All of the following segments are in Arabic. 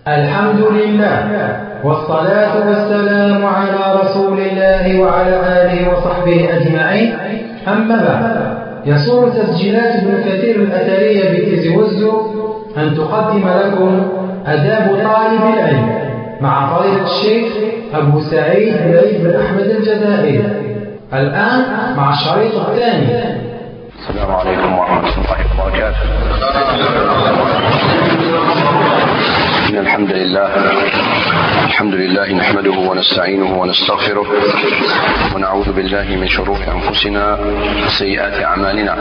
الحمد لله والصلاة والسلام على رسول الله وعلى آله وصحبه أجمعين. أما بعد، يسر تسجيلات ابن كثير الأثرية بتيز وزو أن تقدم لكم أداب طالب العلم مع فضيلة الشيخ أبو سعيد بن أحمد الجزائري. الآن مع الشريط الثاني. السلام عليكم ورحمة الله وبركاته. إن الحمد لله نحمده ونستعينه ونستغفره ونعوذ بالله من شرور أنفسنا وسيئات أعمالنا.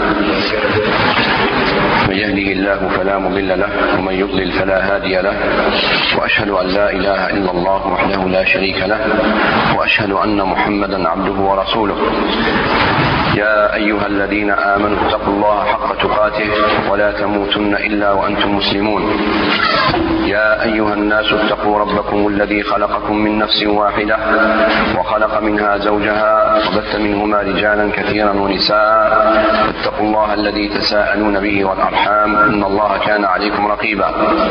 من يهده الله فلا مضل له ومن يضلل فلا هادي له، وأشهد أن لا إله إلا الله وحده لا شريك له، وأشهد أن محمدا عبده ورسوله. يا أيها الذين آمنوا اتقوا الله حق تقاته ولا تموتن إلا وأنتم مسلمون. يا أيها الناس اتقوا ربكم الذي خلقكم من نفس واحدة وخلق منها زوجها وبث منهما رجالا كثيرا ونساء. اتقوا الله الذي تساءلون به والأرحام إن الله كان عليكم رقيبا.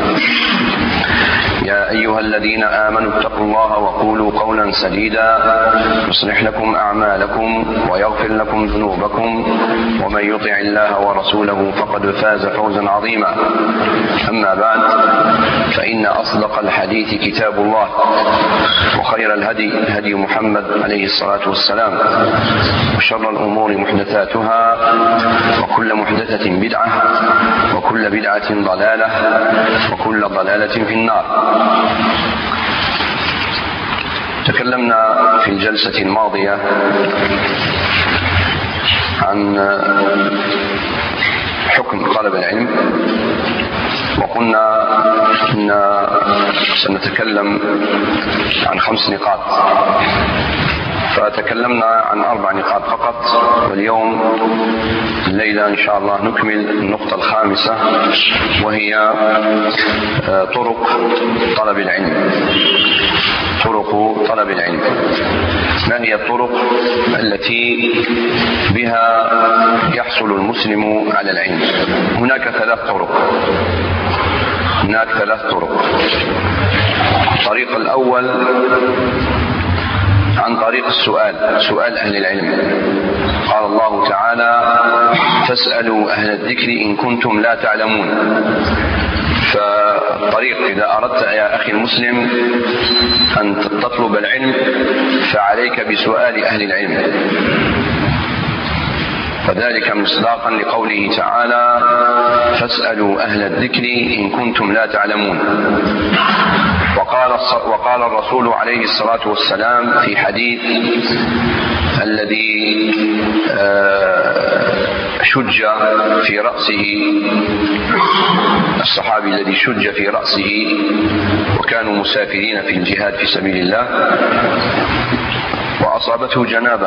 يا أيها الذين آمنوا اتقوا الله وقولوا قولا سديدا يصلح لكم أعمالكم ويغفر لكم ذنوبكم، ومن يطع الله ورسوله فقد فاز فوزا عظيما. أما بعد، فإن أصدق الحديث كتاب الله، وخير الهدي هدي محمد عليه الصلاة والسلام، وشر الأمور محدثاتها، وكل محدثة بدعة، وكل بدعة ضلالة، وكل ضلالة في النار. تكلمنا في الجلسة الماضية عن حكم طلب العلم، وقلنا إن سنتكلم عن 5 نقاط، فتكلمنا عن 4 نقاط فقط، واليوم الليلة إن شاء الله نكمل النقطة الخامسة، وهي طرق طلب العلم. طرق طلب العلم، ما هي الطرق التي بها يحصل المسلم على العلم؟ هناك 3 طرق. الطريق الأول عن طريق سؤال أهل العلم. قال الله تعالى: فاسألوا أهل الذكر إن كنتم لا تعلمون. فالطريق، إذا أردت يا أخي المسلم أن تطلب العلم فعليك بسؤال أهل العلم، وذلك مصداقا لقوله تعالى: فاسألوا أهل الذكر إن كنتم لا تعلمون. وقال الرسول عليه الصلاة والسلام في حديث الذي شج في رأسه، الصحابي الذي شج في رأسه وكانوا مسافرين في الجهاد في سبيل الله، وأصابته جنابة،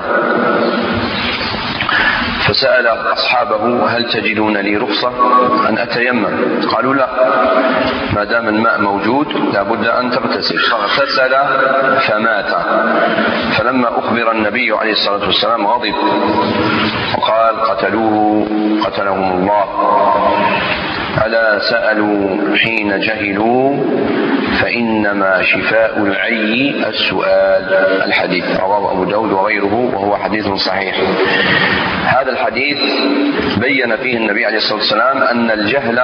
فسأل أصحابه: هل تجدون لي رخصة أن أتيمم؟ قالوا: لا، ما دام الماء موجود لابد أن تغتسل. فاغتسل فمات. فلما أخبر النبي عليه الصلاة والسلام غضب وقال: قتلوه قتلهم الله. ألا سألوا حين جهلوا فإنما شفاء العي السؤال. الحديث رواه أبو داود وغيره، وهو حديث صحيح. هذا الحديث بين فيه النبي عليه الصلاة والسلام أن الجهل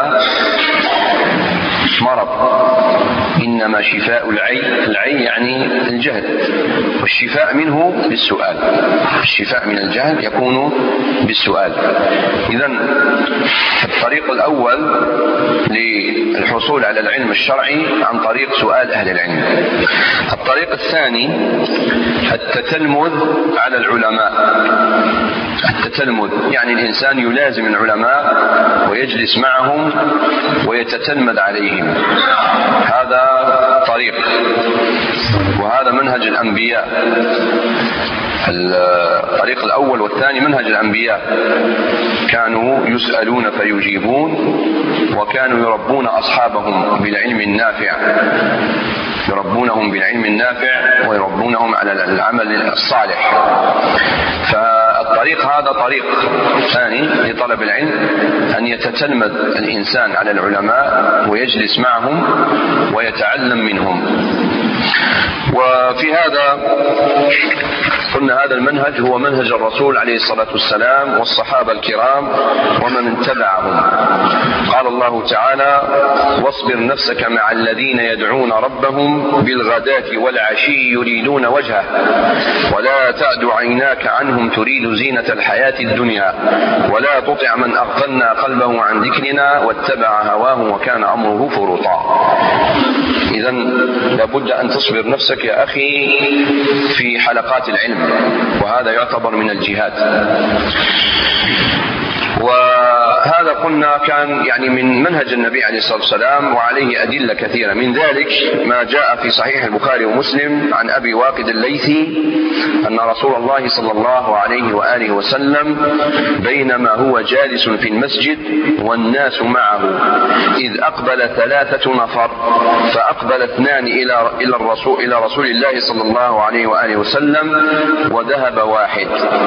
مرض، إنما شفاء العي يعني الجهل، والشفاء منه بالسؤال. الشفاء من الجهل يكون بالسؤال. إذن الطريق الأول للحصول على العلم الشرعي عن طريق سؤال أهل العلم. الطريق الثاني التتلمذ على العلماء. التتلمذ يعني الإنسان يلازم العلماء ويجلس معهم ويتتلمذ عليهم. هذا طريق، وهذا منهج الأنبياء. الطريق الأول والثاني منهج الأنبياء، كانوا يسألون فيجيبون، وكانوا يربون أصحابهم بالعلم النافع، يربونهم بالعلم النافع ويربونهم على العمل الصالح. فالطريق الطريق هذا طريق ثاني لطلب العلم، أن يتتلمذ الإنسان على العلماء ويجلس معهم ويتعلم منهم. وفي هذا قلنا هذا المنهج هو منهج الرسول عليه الصلاة والسلام والصحابة الكرام ومن اتبعهم. قال الله تعالى: واصبر نفسك مع الذين يدعون ربهم بالغداة والعشي يريدون وجهه ولا تعد عيناك عنهم تريد زينة الحياة الدنيا ولا تطع من أغفلنا قلبه عن ذكرنا واتبع هواه وكان أمره فرطا. إذن لابد أن تصبر نفسك يا أخي في حلقات العلم، وهذا يعتبر من الجهاد. وهذا قلنا كان يعني من منهج النبي عليه الصلاة والسلام، وعليه أدلة كثيرة. من ذلك ما جاء في صحيح البخاري ومسلم عن أبي واقد الليثي أن رسول الله صلى الله عليه وآله وسلم بينما هو جالس في المسجد والناس معه إذ أقبل 3 نفر، فأقبل 2 إلى رسول الله صلى الله عليه وآله وسلم وذهب 1.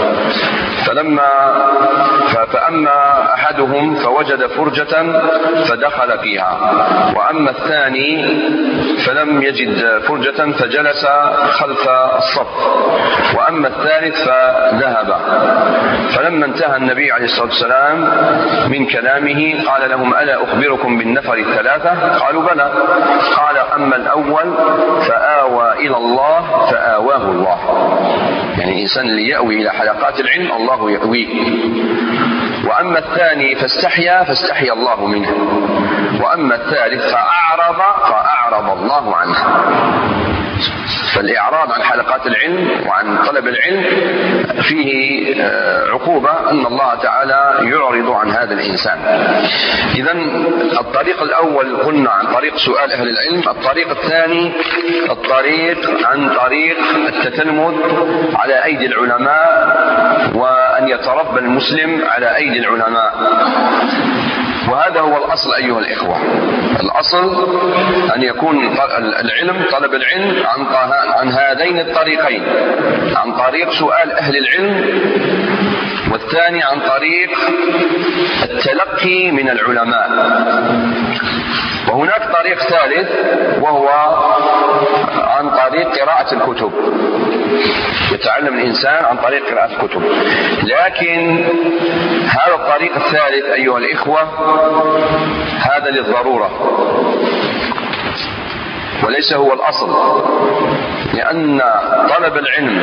فأما أحدهم فوجد فرجة فدخل فيها، وأما الثاني فلم يجد فرجة فجلس خلف الصف، وأما الثالث فذهب. فلما انتهى النبي عليه الصلاة والسلام من كلامه قال لهم: ألا أخبركم بالنفر 3؟ قالوا: بلى. قال: أما الأول فآوى إلى الله فآواه الله. يعني الإنسان اللي يأوي إلى حلقات العلم الله يأويه. وأما الثاني فاستحيا الله منه. وأما الثالث فأعرض الله عنه. فالإعراض عن حلقات العلم وعن طلب العلم فيه عقوبة، أن الله تعالى يعرض عن هذا الإنسان. إذن الطريق الأول قلنا عن طريق سؤال أهل العلم. الطريق الثاني الطريق عن طريق التتلمذ على أيدي العلماء، وأن يتربى المسلم على أيدي العلماء. وهذا هو الأصل أيها الإخوة. الأصل أن يكون العلم طلب العلم عن هذين الطريقين، عن طريق سؤال أهل العلم، والثاني عن طريق التلقي من العلماء. وهناك طريق ثالث وهو عن طريق قراءة الكتب، يتعلم الإنسان عن طريق قراءة الكتب. لكن هذا الطريق الثالث أيها الإخوة هذا للضرورة وليس هو الأصل، لأن طلب العلم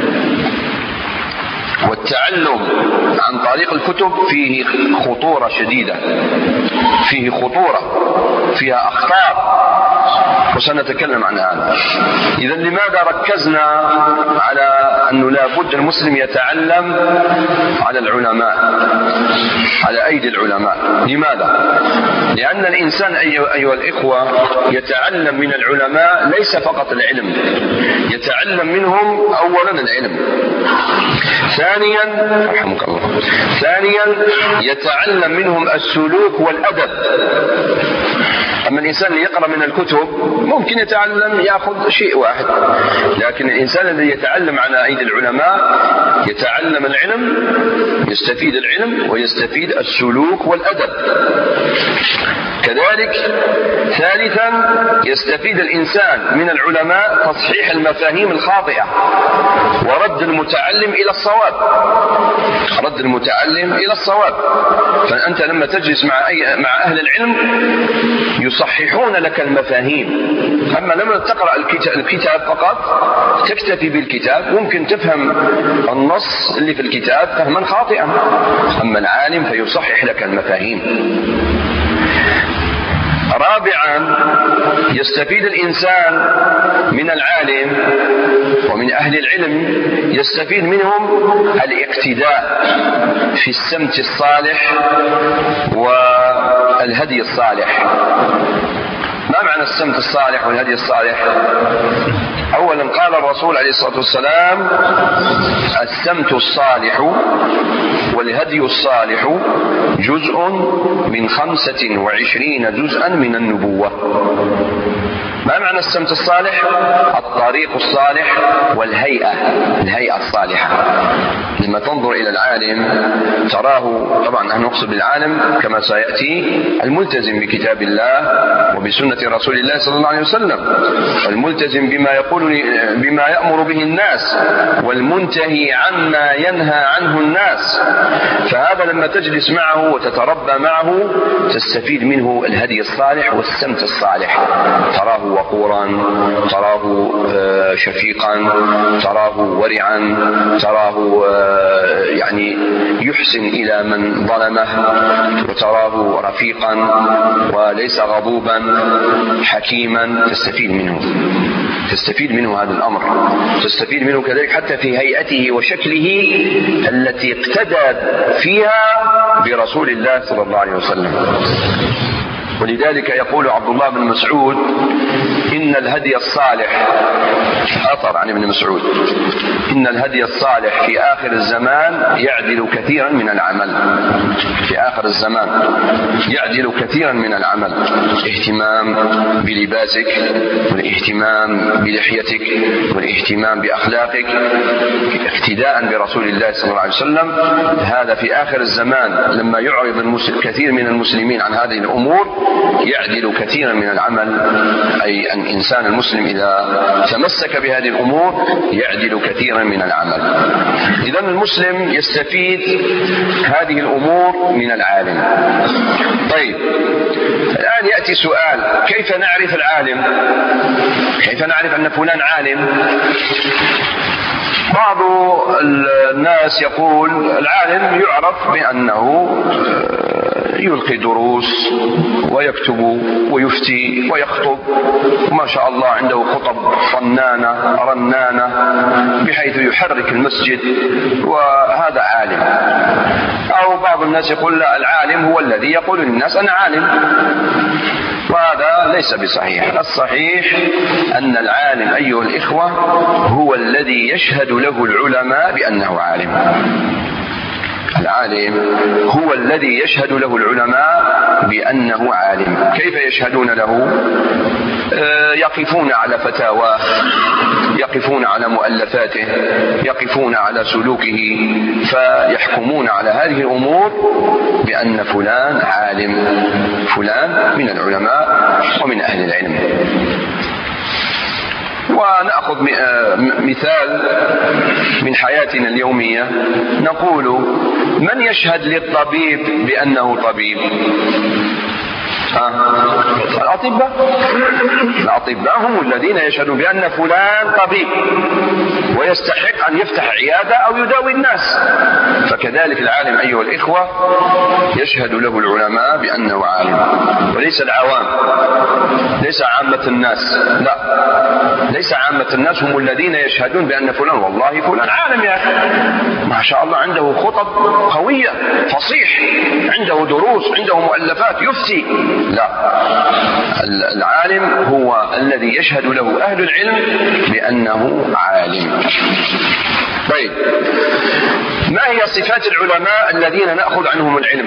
والتعلم عن طريق الكتب فيه خطورة شديدة، فيه خطورة، فيها أخطار، وسنتكلم عن هذا. إذن لماذا ركزنا على أنه لا بد المسلم يتعلم على العلماء، على أيدي العلماء؟ لماذا؟ لأن الإنسان أيها الإخوة يتعلم من العلماء ليس فقط العلم، يتعلم منهم أولا العلم، ثانيا رحمك الله، ثانيا يتعلم منهم السلوك والأدب. أما الإنسان اللي يقرأ من الكتب ممكن يتعلم يأخذ شيء واحد، لكن الإنسان الذي يتعلم على أيدي العلماء يتعلم العلم، يستفيد العلم ويستفيد السلوك والأدب. كذلك ثالثا يستفيد الإنسان من العلماء تصحيح المفاهيم الخاطئة ورد المتعلم إلى الصواب، رد المتعلم إلى الصواب. فأنت لما تجلس مع أهل العلم يصححون لك المفاهيم. أما لما تقرأ الكتاب فقط تكتفي بالكتاب ممكن تفهم النص اللي في الكتاب فهما خاطئا، أما العالم فيصحح لك المفاهيم. رابعا يستفيد الإنسان من العالم ومن أهل العلم، يستفيد منهم الاقتداء في السمت الصالح والهدي الصالح. ما معنى السمت الصالح والهدي الصالح؟ أولا قال الرسول عليه الصلاة والسلام: السمت الصالح والهدي الصالح جزء من 25 جزءا من النبوة. ما معنى معنى السمت الصالح؟ الطريق الصالح الهيئة الصالحة. لما تنظر إلى العالم تراه، طبعا نحن نقصد بالعالم كما سيأتي الملتزم بكتاب الله وبسنة رسول الله صلى الله عليه وسلم، الملتزم بما يأمر به الناس، والمنتهي عما ينهى عنه الناس. فهذا لما تجلس معه وتتربى معه تستفيد منه الهدي الصالح والسمت الصالح. تراه وقورا، تراه شفيقا، تراه ورعا، تراه يعني يحسن إلى من ظلمه، وتراه رفيقا وليس غضوبا، حكيما. تستفيد منه هذا الأمر، تستفيد منه كذلك حتى في هيئته وشكله التي اقتدى فيها برسول الله صلى الله عليه وسلم. ولذلك يقول عبد الله بن مسعود: إن الهدي الصالح، أثر عن ابن مسعود، إن الهدي الصالح في آخر الزمان يعدل كثيرا من العمل. في آخر الزمان يعدل كثيرا من العمل. اهتمام بلباسك، والاهتمام بلحيتك، والاهتمام بأخلاقك، اقتداء برسول الله صلى الله عليه وسلم. هذا في آخر الزمان لما يعرض كثير من المسلمين عن هذه الأمور يعدل كثيرا من العمل، أي أن الإنسان المسلم إذا تمسك بهذه الأمور يعدل كثيرا من العمل. إذن المسلم يستفيد هذه الأمور من العالم. طيب، الآن يأتي سؤال: كيف نعرف العالم؟ كيف نعرف أن فلان عالم؟ بعض الناس يقول العالم يعرف بأنه يلقي دروس ويكتب ويفتي ويخطب، وما شاء الله عنده خطب صنانة رنانة بحيث يحرك المسجد، وهذا عالم. أو بعض الناس يقول لا، العالم هو الذي يقول للناس أنا عالم، وهذا ليس بصحيح. الصحيح أن العالم أيها الإخوة هو الذي يشهد له العلماء بأنه عالم. العالم هو الذي يشهد له العلماء بأنه عالم. كيف يشهدون له؟ يقفون على فتاواه، يقفون على مؤلفاته، يقفون على سلوكه، فيحكمون على هذه الأمور بأن فلان عالم، فلان من العلماء ومن أهل العلم. ونأخذ مثال من حياتنا اليومية، نقول: من يشهد للطبيب بأنه طبيب؟ الأطباء هم الذين يشهدون بأن فلان طبيب ويستحق أن يفتح عيادة أو يداوي الناس. فكذلك العالم أيها الإخوة يشهد له العلماء بأنه عالم، وليس العوام، ليس عامة الناس. لا، ليس عامة الناس هم الذين يشهدون بأن فلان والله فلان عالم يا أخي، ما شاء الله عنده خطب قوية، فصيح، عنده دروس، عنده مؤلفات، يفتي. لا، العالم هو الذي يشهد له أهل العلم بأنه عالم. طيب، ما هي صفات العلماء الذين نأخذ عنهم العلم؟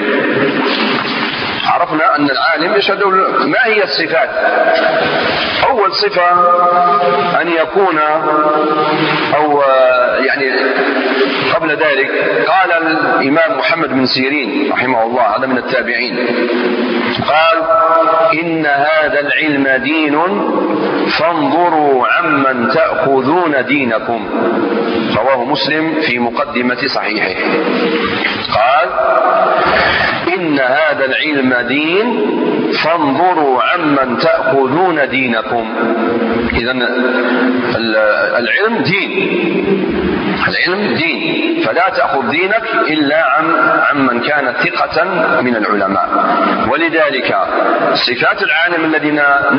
عرفنا أن العالم يشهد. ما هي الصفات؟ أول صفة أن يكون، أو يعني قبل ذلك قال الإمام محمد بن سيرين رحمه الله، هذا من التابعين، قال: إن هذا العلم دين فانظروا عمن تأخذون دينكم. رواه مسلم في مقدمة صحيحه. قال: إن هذا العلم دين فانظروا عمن تأخذون دينكم. إذن العلم دين، العلم دين، فلا تأخذ دينك إلا عمن كان ثقة من العلماء. ولذلك صفات العالم الذي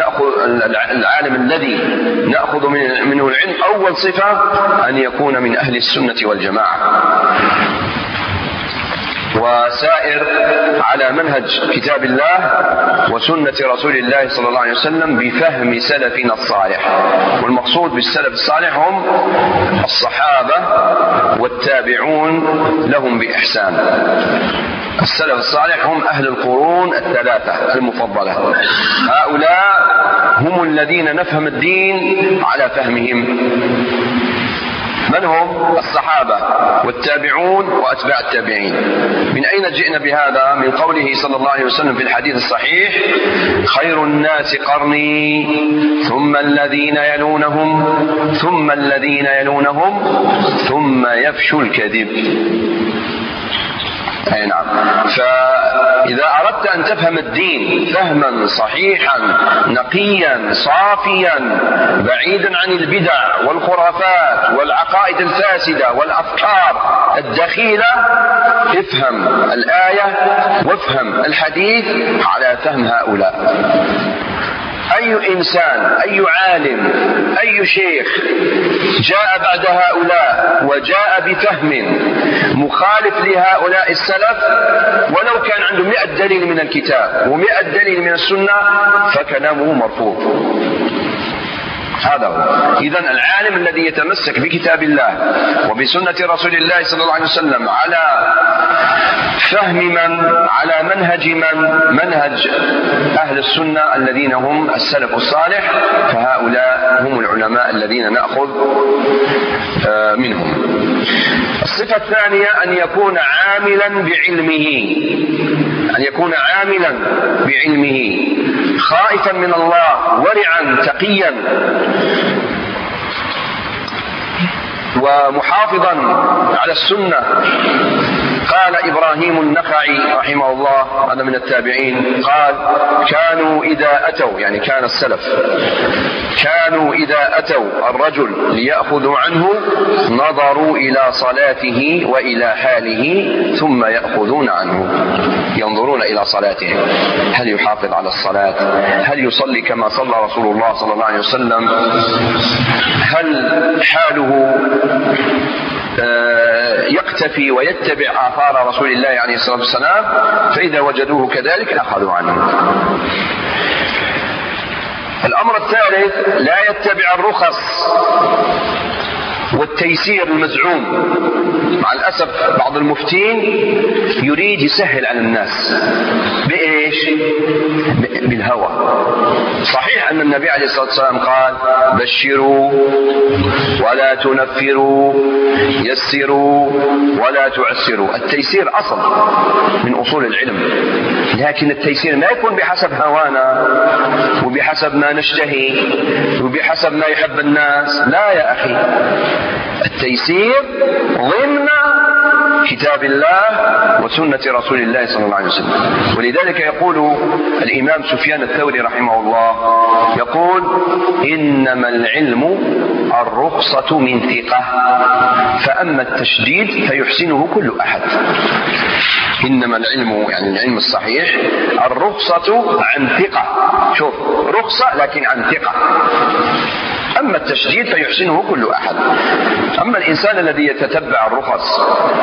نأخذ منه العلم، أول صفة أن يكون من أهل السنة والجماعة، وسائر على منهج كتاب الله وسنة رسول الله صلى الله عليه وسلم بفهم سلفنا الصالح. والمقصود بالسلف الصالح هم الصحابة والتابعون لهم بإحسان. السلف الصالح هم أهل القرون الثلاثة المفضلة، هؤلاء هم الذين نفهم الدين على فهمهم. من هم؟ الصحابة والتابعون وأتباع التابعين. من أين جئنا بهذا؟ من قوله صلى الله عليه وسلم في الحديث الصحيح: خير الناس قرني ثم الذين يلونهم ثم الذين يلونهم ثم يفشو الكذب. أي نعم. فإذا أردت أن تفهم الدين فهما صحيحا نقيا صافيا بعيدا عن البدع والخرافات والعقائد الفاسدة والأفكار الدخيلة، افهم الآية وافهم الحديث على فهم هؤلاء. أي إنسان، أي عالم، أي شيخ جاء بعد هؤلاء وجاء بفهم مخالف لهؤلاء السلف ولو كان عنده 100 دليل من الكتاب و100 دليل من السنة فكلامه مرفوض. هذا هو. إذن العالم الذي يتمسك بكتاب الله وبسنة رسول الله صلى الله عليه وسلم على فهم من، على منهج من، منهج أهل السنة الذين هم السلف الصالح، فهؤلاء هم العلماء الذين نأخذ منهم. الصفة الثانية أن يكون عاملا بعلمه، أن يكون عاملا بعلمه خائفا من الله ورعا تقيا ومحافظا على السنة. قال إبراهيم النخعي رحمه الله، هذا من التابعين، قال: كانوا إذا أتوا، يعني كان السلف، كانوا إذا أتوا الرجل ليأخذوا عنه نظروا إلى صلاته وإلى حاله ثم يأخذون عنه. ينظرون إلى صلاته، هل يحافظ على الصلاة؟ هل يصلي كما صلى رسول الله صلى الله عليه وسلم؟ هل حاله يقتفي ويتبع آثار رسول الله عليه الصلاة والسلام؟ فإذا وجدوه كذلك أخذوا عنه. الأمر الثالث: لا يتبع الرخص والتيسير المزعوم. مع الأسف بعض المفتين يريد يسهل على الناس. بإيش؟ بالهوى. صحيح أن النبي عليه الصلاة والسلام قال: بشروا ولا تنفروا، يسروا ولا تعسروا. التيسير أصل من أصول العلم، لكن التيسير ما يكون بحسب هوانا وبحسب ما نشتهي وبحسب ما يحب الناس. لا يا أخي، التيسير ضمن كتاب الله وسنة رسول الله صلى الله عليه وسلم. ولذلك يقول الإمام سفيان الثوري رحمه الله، يقول: إنما العلم الرخصة من ثقة، فأما التشديد فيحسنه كل أحد. إنما العلم، يعني العلم الصحيح، الرخصة عن ثقة. شوف، رخصة لكن عن ثقة. أما التشديد فيحسنه كل أحد. أما الإنسان الذي يتتبع الرخص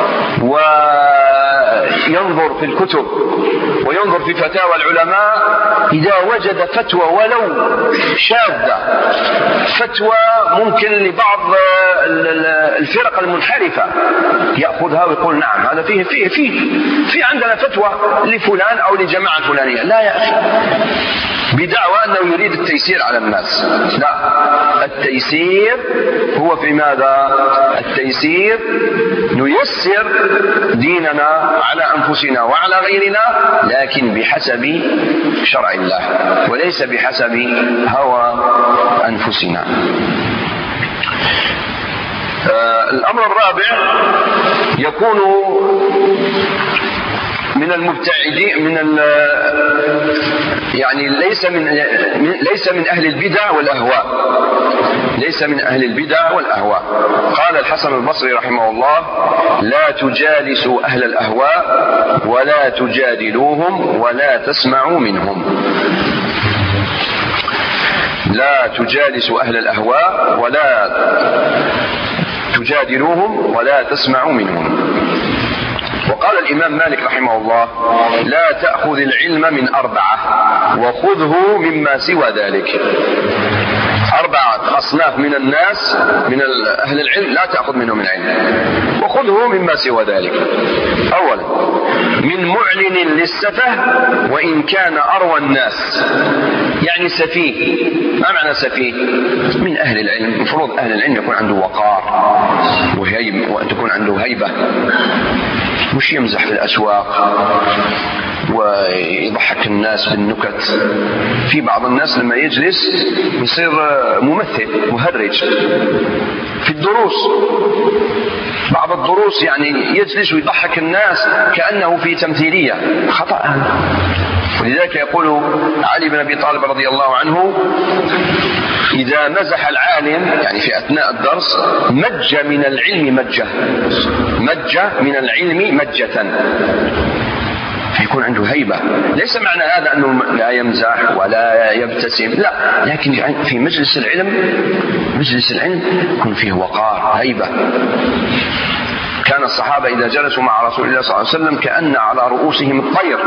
وينظر في الكتب وينظر في فتاوى العلماء، إذا وجد فتوى ولو شاذة، فتوى ممكن لبعض الفرق المنحرفة، يأخذها ويقول: نعم، هذا فيه عندنا فتوى لفلان أو لجماعة فلانية. لا يا أخي، بدعوى أنه يريد التيسير على الناس. لا، التيسير هو في ماذا؟ التيسير نيسر ديننا على أنفسنا وعلى غيرنا، لكن بحسب شرع الله وليس بحسب هوى أنفسنا. الأمر الرابع: يكون من المبتعدين، يعني ليس من أهل البدع والأهواء، ليس من أهل البدع والأهواء. قال الحسن البصري رحمه الله: لا تجالسوا أهل الأهواء ولا تجادلوهم ولا تسمعوا منهم. لا تجالسوا أهل الأهواء ولا تجادلوهم ولا تسمعوا منهم. وقال الإمام مالك رحمه الله: لا تأخذ العلم من 4 وخذه مما سوى ذلك. 4 خصال أصناف من الناس من أهل العلم لا تأخذ منهم العلم، وخذه مما سوى ذلك. أولا من معلن للسفه وإن كان أروى الناس، يعني سفيه. ما معنى سفيه؟ من أهل العلم. المفروض أهل العلم يكون عنده وقار وهيبة، وأن تكون عنده هيبة، مش يمزح في الأسواق ويضحك الناس بالنكت. في بعض الناس لما يجلس يصير ممثل مهرج في الدروس، بعض الدروس يعني يجلس ويضحك الناس كأنه في تمثيلية، خطأ. ولذلك يقول علي بن أبي طالب رضي الله عنه: إذا مزح العالم يعني في أثناء الدرس مج من العلم مجة، مج من العلم مجة، فيكون عنده هيبة. ليس معنى هذا أنه لا يمزح ولا يبتسم، لا، لكن في مجلس العلم يكون فيه وقار، هيبة. كان الصحابة إذا جلسوا مع رسول الله صلى الله عليه وسلم كأن على رؤوسهم الطير.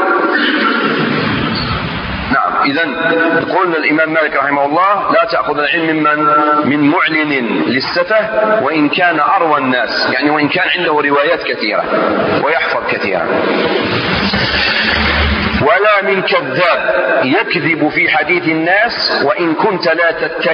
نعم. إذن قلنا الإمام مالك رحمه الله لا تأخذ العلم من معلن للسفه وإن كان أروى الناس، يعني وإن كان عنده روايات كثيرة ويحفظ كثيرا. ولا من كذاب يكذب في حديث الناس وإن كنت لا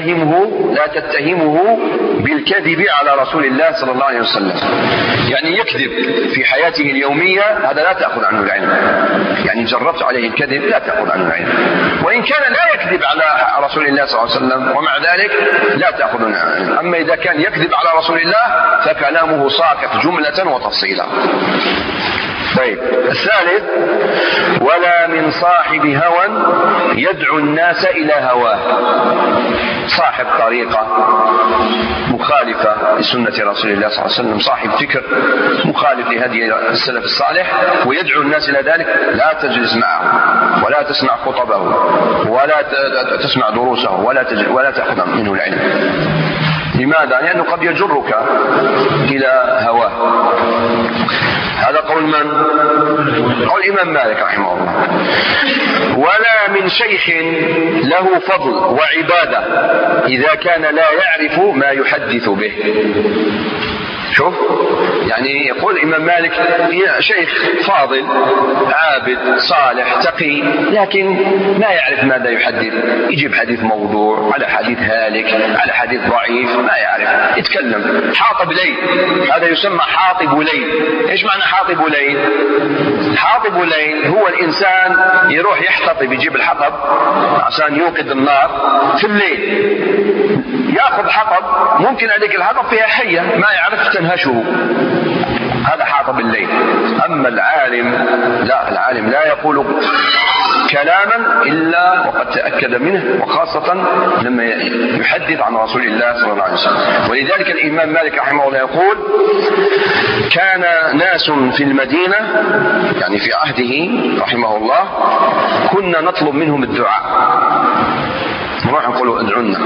تتهمه بالكذب على رسول الله صلى الله عليه وسلم. يعني يكذب في حياته اليومية، هذا لا تأخذ عنه العلم. يعني جربت عليه الكذب، لا تأخذ عنه العلم. وإن كان لا يكذب على رسول الله صلى الله عليه وسلم ومع ذلك لا تأخذ عنه العلم. أما إذا كان يكذب على رسول الله فكلامه ساقط جملة وتفصيلا. طيب. الثالث: ولا من صاحب هوى يدعو الناس إلى هواه. صاحب طريقة مخالفة لسنة رسول الله صلى الله عليه وسلم، صاحب فكر مخالف لهدي السلف الصالح ويدعو الناس إلى ذلك، لا تجلس معه ولا تسمع خطبه ولا تسمع دروسه ولا تأخذ منه العلم. لماذا؟ لأنه قد يجرك إلى هواه. هذا قول من؟ قول الإمام مالك رحمه الله. ولا من شيخ له فضل وعبادة إذا كان لا يعرف ما يحدث به. شوف، يعني يقول الإمام مالك شيخ فاضل عابد صالح تقي، لكن ما يعرف ماذا يحدث، يجيب حديث موضوع على حديث هالك على حديث ضعيف، ما يعرف، يتكلم حاطب ليل. هذا يسمى حاطب ليل. إيش معنى حاطب ليل؟ حاطب ليل هو الإنسان يروح يحتطب، يجيب الحطب عشان يوقد النار في الليل، يأخذ حطب، ممكن هذيك الحطب فيها حية ما يعرف تنهشه، هذا حاطب الليل. أما العالم لا، العالم لا يقول كلاما إلا وقد تأكد منه، وخاصة لما يحدث عن رسول الله صلى الله عليه وسلم. ولذلك الإمام مالك رحمه الله يقول: كان ناس في المدينة، يعني في عهده رحمه الله، كنا نطلب منهم الدعاء، نروح نقول ادعونا،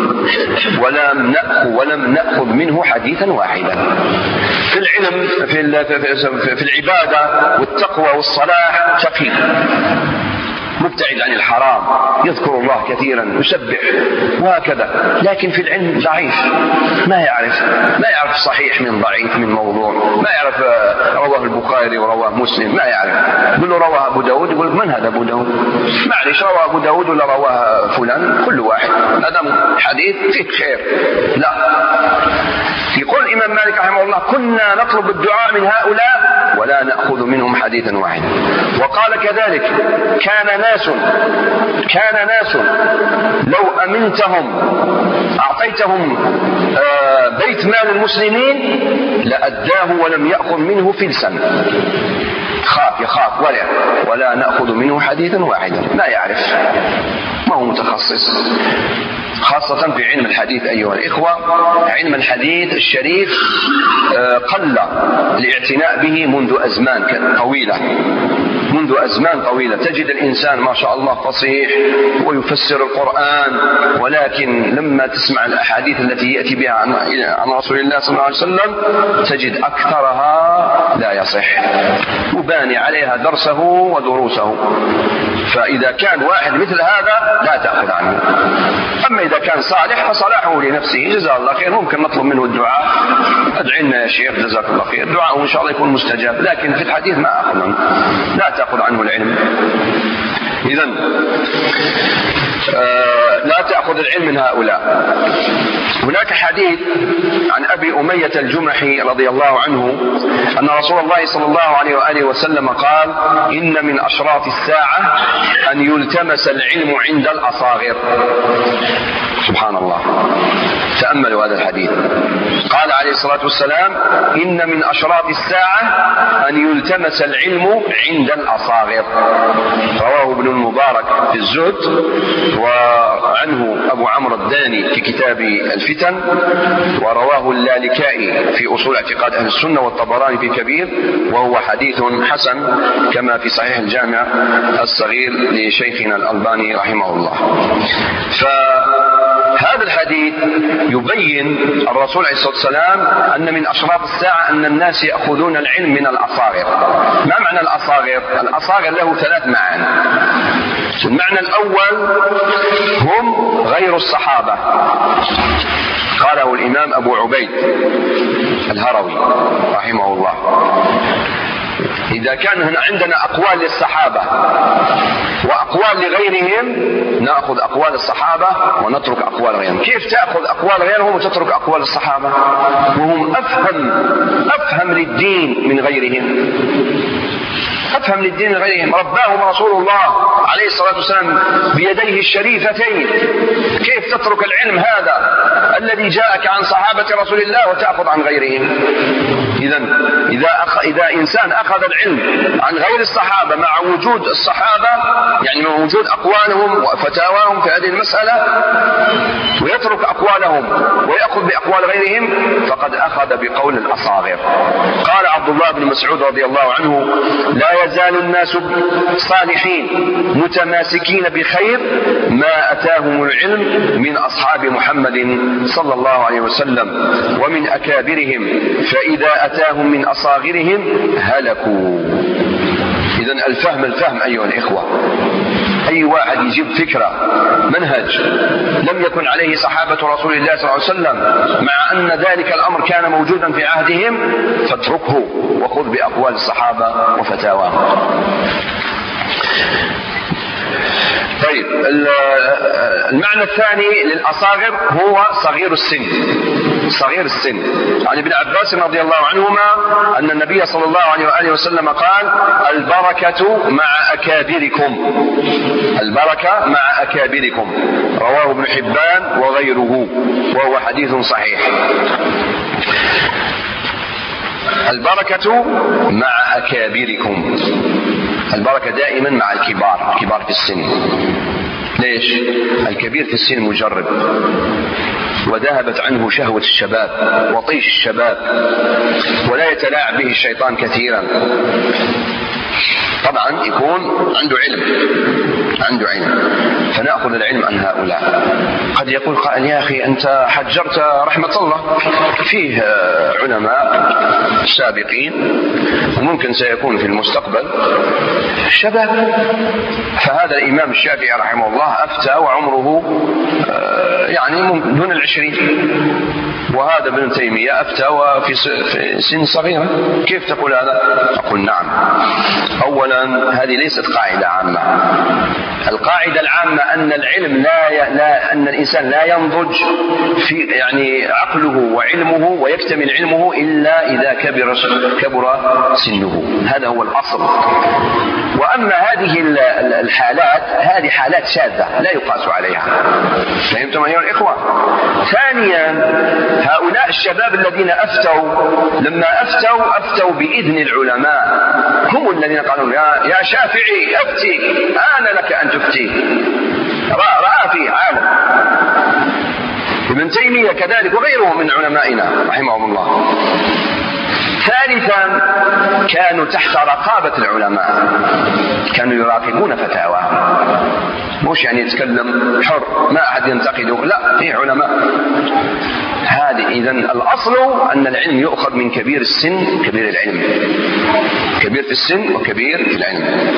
ولم نأخذ منه حديثا واحدا. في العلم في العبادة والتقوى والصلاح تقي، مبتعد عن الحرام، يذكر الله كثيرا، يسبح وهكذا، لكن في العلم ضعيف، ما يعرف صحيح من ضعيف من موضوع، ما يعرف رواه البخاري ورواه مسلم، ما يعرف. يقول له رواه أبو داود، يقول من هذا أبو داود؟ معلش، رواه أبو داود ولا رواه فلان، كل واحد ما دام حديث فيه خير. لا، يقول الإمام مالك رحمه الله: كنا نطلب الدعاء من هؤلاء ولا نأخذ منهم حديثا واحدا. وقال كذلك: كان ناس لو أمنتهم أعطيتهم بيت مال المسلمين لأداه ولم يأخذ منه فلسا. يخاف ولا نأخذ منه حديثا واحدا، ما يعرف، ما هو متخصص. خاصة في علم الحديث أيها الإخوة، علم الحديث الشريف قل الاعتناء به منذ أزمان طويلة. منذ أزمان طويلة تجد الإنسان ما شاء الله فصيح ويفسر القرآن، ولكن لما تسمع الأحاديث التي يأتي بها عن رسول الله صلى الله عليه وسلم تجد أكثرها لا يصح، يباني عليها درسه ودروسه. فإذا كان واحد مثل هذا لا تأخذ عنه. أما إذا كان صالح فصلاحه لنفسه، جزاه الله خير، ممكن نطلب منه الدعاء، ادعي لنا يا شيخ جزاك الله خير، دعاءه إن شاء الله يكون مستجاب، لكن في الحديث ما أخذ عنه، لا تأخذ عنه العلم. إذن لا تأخذ العلم من هؤلاء. هناك حديث عن أبي أمية الجمحي رضي الله عنه أن رسول الله صلى الله عليه وآله وسلم قال: إن من أشراط الساعة أن يلتمس العلم عند الأصاغر. سبحان الله، تأملوا هذا الحديث. قال عليه الصلاة والسلام: إن من أشراط الساعة أن يلتمس العلم عند الأصاغر. رواه ابن المبارك في الزهد، وعنه أبو عمرو الداني في كتاب الفتن، ورواه اللالكائي في أصول اعتقاد أهل السنة، والطبراني في كبير، وهو حديث حسن كما في صحيح الجامع الصغير لشيخنا الألباني رحمه الله. فهذا الحديث يبين الرسول عليه الصلاة والسلام أن من أشراط الساعة أن الناس يأخذون العلم من الأصاغر. ما معنى الأصاغر؟ الأصاغر له 3 معاني. المعنى الأول هم غير الصحابة، قاله الإمام أبو عبيد الهروي رحمه الله. إذا كان هنا عندنا أقوال للصحابة وأقوال لغيرهم نأخذ أقوال الصحابة ونترك أقوال غيرهم. كيف تأخذ أقوال غيرهم وتترك أقوال الصحابة وهم أفهم للدين من غيرهم؟ أفهم للدين من غيرهم، رباهم رسول الله عليه الصلاة والسلام بيديه الشريفتين. كيف تترك العلم هذا الذي جاءك عن صحابة رسول الله وتأخذ عن غيرهم؟ إذا إنسان أخذ العلم عن غير الصحابة مع وجود الصحابة، يعني مع وجود أقوالهم وفتاواهم في هذه المسألة، ويترك أقوالهم ويأخذ بأقوال غيرهم، فقد أخذ بقول الأصاغر. قال عبد الله بن مسعود رضي الله عنه: لا يزال الناس صالحين متماسكين بخير ما أتاهم العلم من أصحاب محمد صلى الله عليه وسلم ومن أكابرهم، فإذا أتاهم من أصاغرهم هلكوا. إذن الفهم أيها الإخوة، أي واحد يجيب فكرة منهج لم يكن عليه صحابة رسول الله صلى الله عليه وسلم مع أن ذلك الأمر كان موجودا في عهدهم، فاتركه وخذ بأقوال الصحابة وفتاواهم. طيب، المعنى الثاني للأصاغر هو صغير السن. صغير السن. عن ابن عباس رضي الله عنهما أن النبي صلى الله عليه وآله وسلم قال: البركة مع أكابركم. البركة مع أكابركم. رواه ابن حبان وغيره، وهو حديث صحيح. البركة مع أكابركم. البركة دائما مع الكبار، كبار في السن. ليش؟ الكبير في السن مجرب، وذهبت عنه شهوة الشباب وطيش الشباب، ولا يتلاعب به الشيطان كثيرا. طبعا يكون عنده علم، فنأخذ العلم عن هؤلاء. قد يقول قائل: يا أخي أنت حجرت رحمة الله، فيه علماء سابقين وممكن سيكون في المستقبل شباب. فهذا الإمام الشافعي رحمه الله أفتى وعمره يعني دون 20، وهذا ابن تيمية أفتى وفي سن صغيرة. كيف تقول هذا؟ أقول: نعم، أولا هذه ليست قاعدة عامة. القاعدة العامة أن العلم أن الإنسان لا ينضج في يعني عقله وعلمه ويكتمل علمه إلا إذا كبر سنه. هذا هو الأصل. وأما هذه الحالات، هذه حالات شاذة لا يقاس عليها. فهمتم أيها الإخوة؟ ثانيا، هؤلاء الشباب الذين أفتوا لما أفتوا بإذن العلماء، هم الذين قالوا: يا شافعي أفتي، آن لك أن تفتي. رأى فيه عالم. ابن تيمية كذلك وغيره من علمائنا رحمهم الله. ثالثا كانوا تحت رقابة العلماء، كانوا يراقبون فتاواهم، مش يعني يتكلم حر ما أحد ينتقده، لا، في علماء. هذه إذن الأصل أن العلم يؤخذ من كبير السن، كبير العلم، كبير في السن وكبير في العلم.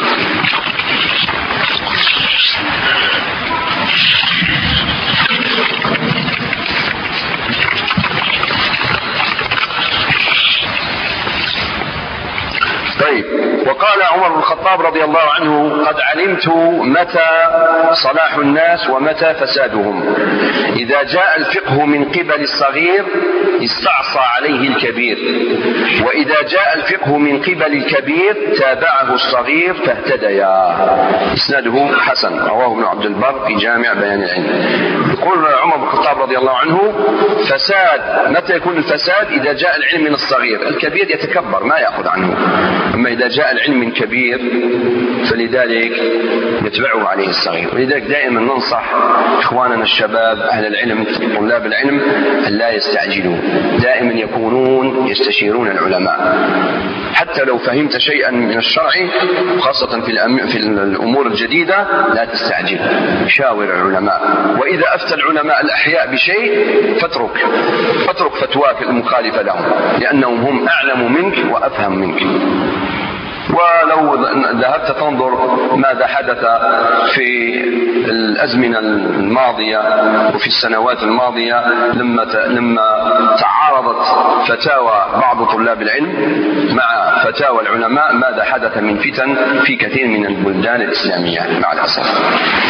طيب. وقال عمر بن الخطاب رضي الله عنه: قد علمت متى صلاح الناس ومتى فسادهم، إذا جاء الفقه من قبل الصغير استعصى عليه الكبير، وإذا جاء الفقه من قبل الكبير تابعه الصغير فاهتديا. إسناده حسن، رواه ابن عبد البر في جامع بيان العلم. يقول عمر بن الخطاب رضي الله عنه: فساد، متى يكون الفساد؟ إذا جاء العلم من الصغير، الكبير يتكبر ما يأخذ عنه، أما إذا جاء العلم من كبير فلذلك يتبعه عليه الصغير. ولذلك دائما ننصح إخواننا الشباب أهل العلم طلاب العلم أن لا يستعجلوا، دائما يكونون يستشيرون العلماء، حتى لو فهمت شيئا من الشرع خاصة في الأمور الجديدة لا تستعجل، شاور العلماء. وإذا أفتى العلماء الأحياء بشيء فاترك فتواك المخالفة لهم، لأنهم هم أعلم منك وأفهم منك. ولو ذهبت تنظر ماذا حدث في الأزمنة الماضية وفي السنوات الماضية لما تعارضت فتاوى بعض طلاب العلم مع فتاوى العلماء، ماذا حدث من فتن في كثير من البلدان الإسلامية مع الأسف.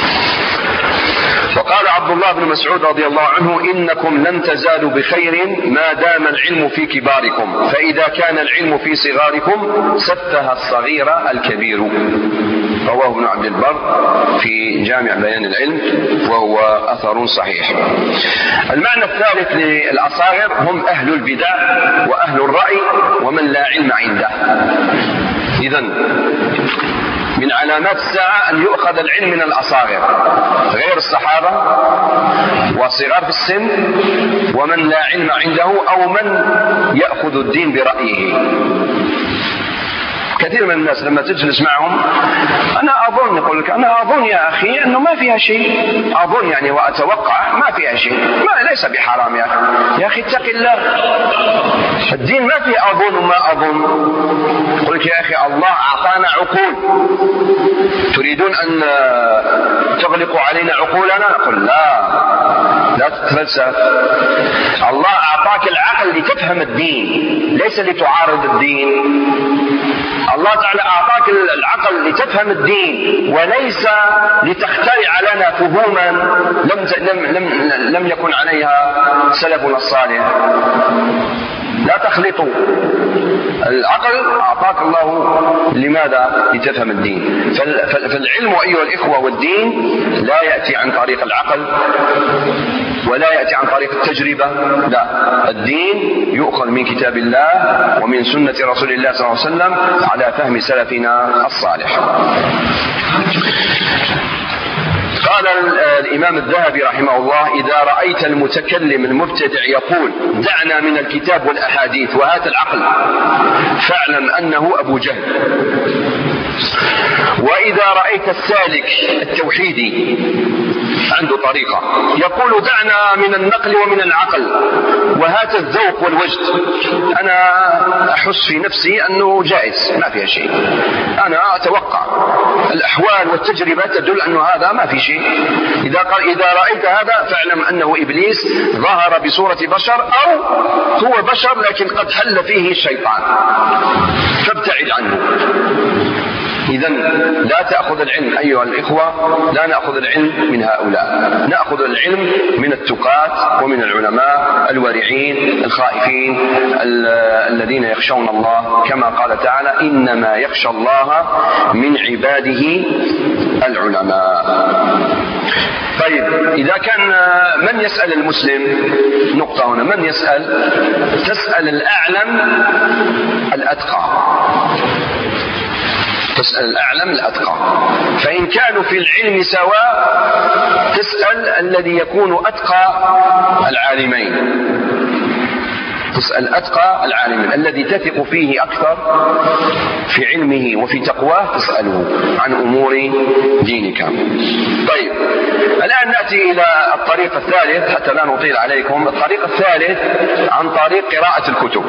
وقال عبد الله بن مسعود رضي الله عنه: إنكم لن تزالوا بخير ما دام العلم في كباركم، فإذا كان العلم في صغاركم سفه الصغير الكبير. رواه ابن عبد البر في جامع بيان العلم، وهو أثر صحيح. المعنى الثالث للأصاغر هم أهل البدع وأهل الرأي ومن لا علم عنده. إذن من علامات الساعة أن يؤخذ العلم من الأصاغر غير الصحابة وصغار في السن ومن لا علم عنده أو من يأخذ الدين برأيه. كثير من الناس لما تجلس معهم أنا أظن، يقول لك أنا أظن يا أخي أنه ما فيها شيء، أظن يعني وأتوقع ما فيها شيء، ما ليس بحرام يا أخي، يا أخي اتق الله، الدين ما فيه أظن وما أظن. يقول لك يا أخي الله أعطانا عقول، تريدون أن تغلقوا علينا عقولنا؟ نقول لا تتفلسف، الله أعطاك العقل لتفهم الدين ليس لتعارض الدين. الله تعالى أعطاك العقل لتفهم الدين وليس لتخترع لنا فهوما لم يكن عليها سلفنا الصالح. لا تخلطوا، العقل أعطاك الله لماذا؟ لتفهم الدين. فالعلم أيها الإخوة والدين لا يأتي عن طريق العقل ولا يأتي عن طريق التجربة، لا، الدين يؤخذ من كتاب الله ومن سنة رسول الله صلى الله عليه وسلم على فهم سلفنا الصالح. قال الإمام الذهبي رحمه الله: إذا رأيت المتكلم المبتدع يقول دعنا من الكتاب والأحاديث وهات العقل فاعلم أنه أبو جهل. وإذا رأيت السالك التوحيدي عنده طريقة يقول دعنا من النقل ومن العقل وهات الذوق والوجد، أنا أحس في نفسي أنه جائز ما فيها شيء، أنا أتوقع الأحوال والتجربة تدل أنه هذا ما في شيء. إذا رأيت هذا فاعلم أنه إبليس ظهر بصورة بشر أو هو بشر لكن قد حل فيه الشيطان فابتعد عنه. إذن لا تأخذ العلم أيها الإخوة، لا نأخذ العلم من هؤلاء، نأخذ العلم من التقاة ومن العلماء الورعين الخائفين الذين يخشون الله، كما قال تعالى: إنما يخشى الله من عباده العلماء. طيب، إذا كان من يسأل المسلم، نقطة هنا، من يسأل؟ تسأل الأعلم الأتقى، تسأل الأعلم الأتقى. فإن كانوا في العلم سواء تسأل الذي يكون أتقى العالمين. تسأل أتقى العالم الذي تثق فيه أكثر في علمه وفي تقواه، تسأله عن أمور دينك. طيب، الآن نأتي إلى الطريق الثالث حتى لا نطيل عليكم. الطريق الثالث عن طريق قراءة الكتب.